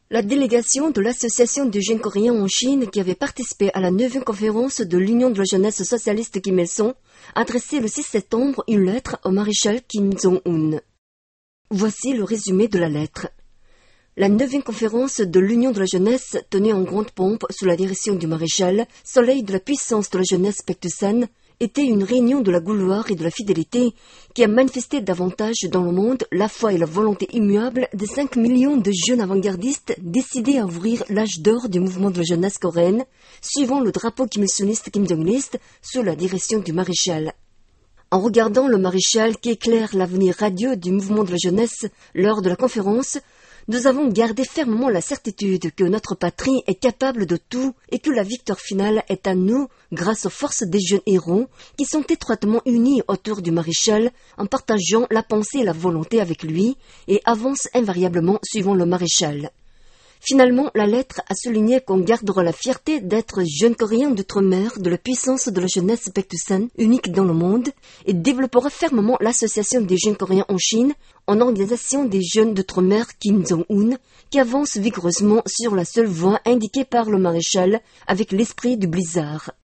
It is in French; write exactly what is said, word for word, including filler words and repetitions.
La délégation de l'Association des jeunes coréens en Chine qui avait participé à la neuvième conférence de l'Union de la jeunesse socialiste Kim Il-sung a adressé le six septembre une lettre au maréchal Kim Jong-un. Voici le résumé de la lettre. La neuvième conférence de l'Union de la jeunesse, tenue en grande pompe sous la direction du maréchal, soleil de la puissance de la jeunesse Baek-tu-san, était une réunion de la gloire et de la fidélité qui a manifesté davantage dans le monde la foi et la volonté immuable de cinq millions de jeunes avant-gardistes décidés à ouvrir l'âge d'or du mouvement de la jeunesse coréenne, suivant le drapeau kim il-sungiste Kim Jong-iliste sous la direction du maréchal. En regardant le maréchal qui éclaire l'avenir radieux du mouvement de la jeunesse lors de la conférence, nous avons gardé fermement la certitude que notre patrie est capable de tout et que la victoire finale est à nous grâce aux forces des jeunes héros qui sont étroitement unis autour du maréchal en partageant la pensée et la volonté avec lui et avancent invariablement suivant le maréchal. Finalement, la lettre a souligné qu'on gardera la fierté d'être jeunes coréens d'outre-mer de la puissance de la jeunesse Baek-tu-san, unique dans le monde, et développera fermement l'association des jeunes coréens en Chine en organisation des jeunes d'outre-mer Kim Jong-un, qui avance vigoureusement sur la seule voie indiquée par le maréchal avec l'esprit du blizzard.